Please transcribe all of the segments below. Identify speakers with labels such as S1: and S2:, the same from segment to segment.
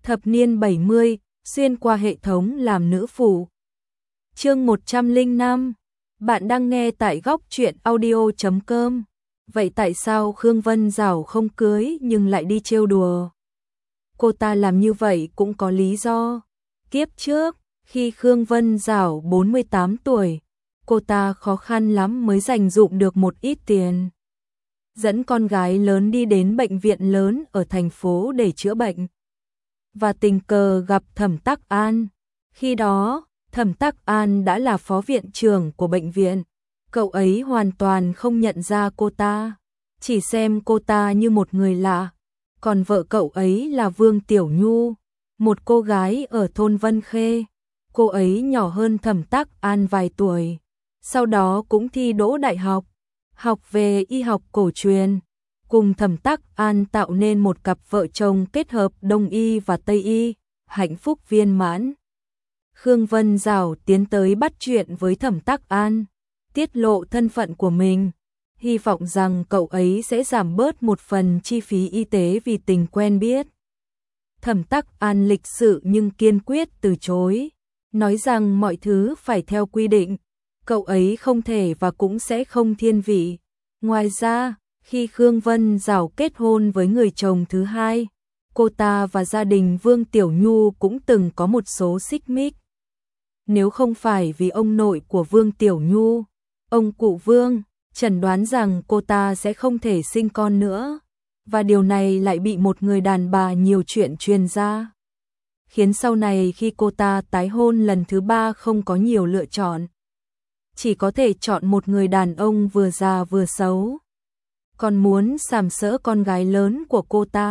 S1: Thập niên 70, xuyên qua hệ thống làm nữ phụ. Chương 105. Bạn đang nghe tại góc truyện audio.com. Vậy tại sao Khương Vân Dảo không cưới nhưng lại đi trêu đùa? Cô ta làm như vậy cũng có lý do. Kiếp trước, khi Khương Vân Dảo 48 tuổi, cô ta khó khăn lắm mới dành dụm được một ít tiền. Dẫn con gái lớn đi đến bệnh viện lớn ở thành phố để chữa bệnh. Và tình cờ gặp Thẩm Tắc An. Khi đó, Thẩm Tắc An đã là phó viện trưởng của bệnh viện. Cậu ấy hoàn toàn không nhận ra cô ta, chỉ xem cô ta như một người lạ. Còn vợ cậu ấy là Vương Tiểu Nhu, một cô gái ở thôn Vân Khê. Cô ấy nhỏ hơn Thẩm Tắc An vài tuổi, sau đó cũng thi đỗ đại học, học về y học cổ truyền. Cùng Thẩm Tắc An tạo nên một cặp vợ chồng kết hợp Đông y và Tây y, hạnh phúc viên mãn. Khương Vân Dảo tiến tới bắt chuyện với Thẩm Tắc An, tiết lộ thân phận của mình, hy vọng rằng cậu ấy sẽ giảm bớt một phần chi phí y tế vì tình quen biết. Thẩm Tắc An lịch sự nhưng kiên quyết từ chối, nói rằng mọi thứ phải theo quy định, cậu ấy không thể và cũng sẽ không thiên vị. Ngoài ra, khi Khương Vân Dảo kết hôn với người chồng thứ hai, cô ta và gia đình Vương Tiểu Nhu cũng từng có một số xích mích. Nếu không phải vì ông nội của Vương Tiểu Nhu, ông cụ Vương, chẩn đoán rằng cô ta sẽ không thể sinh con nữa, và điều này lại bị một người đàn bà nhiều chuyện truyền ra, khiến sau này khi cô ta tái hôn lần thứ ba không có nhiều lựa chọn, chỉ có thể chọn một người đàn ông vừa già vừa xấu. Còn muốn sàm sỡ con gái lớn của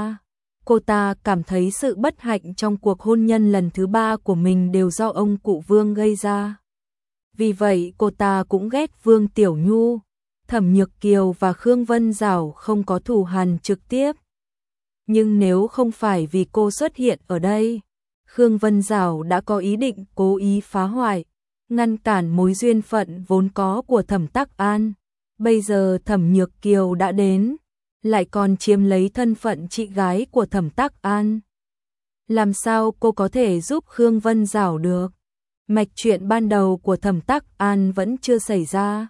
S1: cô ta cảm thấy sự bất hạnh trong cuộc hôn nhân lần thứ ba của mình đều do ông cụ Vương gây ra. Vì vậy cô ta cũng ghét Vương Tiểu Nhu. Thẩm Nhược Kiều và Khương Vân Dảo không có thù hằn trực tiếp. Nhưng nếu không phải vì cô xuất hiện ở đây, Khương Vân Dảo đã có ý định cố ý phá hoại, ngăn cản mối duyên phận vốn có của Thẩm Tắc An. Bây giờ Thẩm Nhược Kiều đã đến, lại còn chiếm lấy thân phận chị gái của Thẩm Tắc An. Làm sao cô có thể giúp Khương Vân Dảo được? Mạch chuyện ban đầu của Thẩm Tắc An vẫn chưa xảy ra.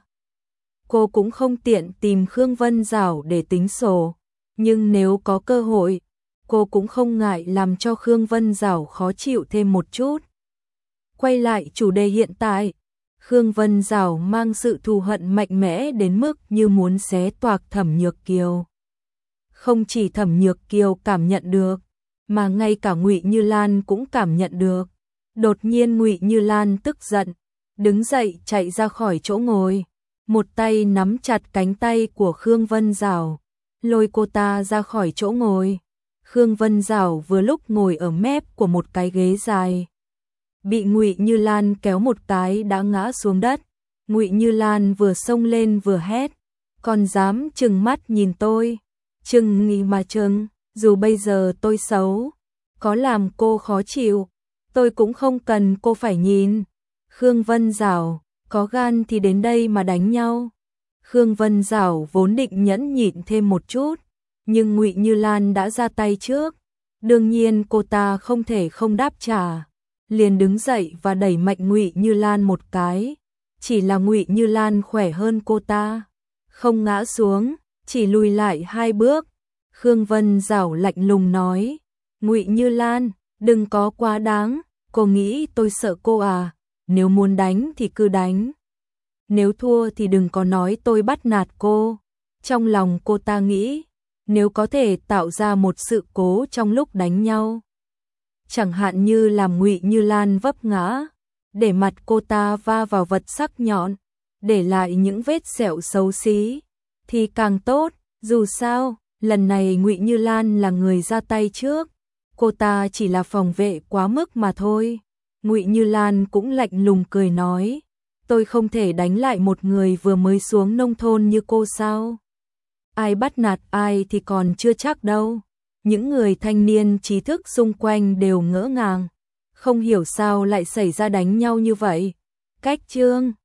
S1: Cô cũng không tiện tìm Khương Vân Dảo để tính sổ, nhưng nếu có cơ hội, cô cũng không ngại làm cho Khương Vân Dảo khó chịu thêm một chút. Quay lại chủ đề hiện tại, Khương Vân Dảo mang sự thù hận mạnh mẽ đến mức như muốn xé toạc Thẩm Nhược Kiều. Không chỉ Thẩm Nhược Kiều cảm nhận được, mà ngay cả Ngụy Như Lan cũng cảm nhận được. Đột nhiên Ngụy Như Lan tức giận, đứng dậy chạy ra khỏi chỗ ngồi, một tay nắm chặt cánh tay của Khương Vân Dảo, lôi cô ta ra khỏi chỗ ngồi. Khương Vân Dảo vừa lúc ngồi ở mép của một cái ghế dài, bị Ngụy Như Lan kéo một cái đã ngã xuống đất. Ngụy Như Lan vừa xông lên vừa hét, còn dám trừng mắt nhìn tôi? Trừng nghĩ mà trừng, dù bây giờ tôi xấu, có làm cô khó chịu, tôi cũng không cần cô phải nhìn. Khương Vân Dảo, có gan thì đến đây mà đánh nhau. Khương Vân Dảo vốn định nhẫn nhịn thêm một chút, nhưng Ngụy Như Lan đã ra tay trước, đương nhiên cô ta không thể không đáp trả, liền đứng dậy và đẩy mạnh Ngụy Như Lan một cái. Chỉ là Ngụy Như Lan khỏe hơn cô ta, không ngã xuống, chỉ lùi lại 2 bước. Khương Vân Dảo lạnh lùng nói, Ngụy Như Lan, đừng có quá đáng, cô nghĩ tôi sợ cô à? Nếu muốn đánh thì cứ đánh, nếu thua thì đừng có nói tôi bắt nạt cô. Trong lòng cô ta nghĩ, nếu có thể tạo ra một sự cố trong lúc đánh nhau, chẳng hạn như làm Ngụy Như Lan vấp ngã, để mặt cô ta va vào vật sắc nhọn, để lại những vết sẹo xấu xí, thì càng tốt. Dù sao, lần này Ngụy Như Lan là người ra tay trước, cô ta chỉ là phòng vệ quá mức mà thôi. Ngụy Như Lan cũng lạnh lùng cười nói, tôi không thể đánh lại một người vừa mới xuống nông thôn như cô sao? Ai bắt nạt ai thì còn chưa chắc đâu. Những người thanh niên trí thức xung quanh đều ngỡ ngàng, không hiểu sao lại xảy ra đánh nhau như vậy. Cách chương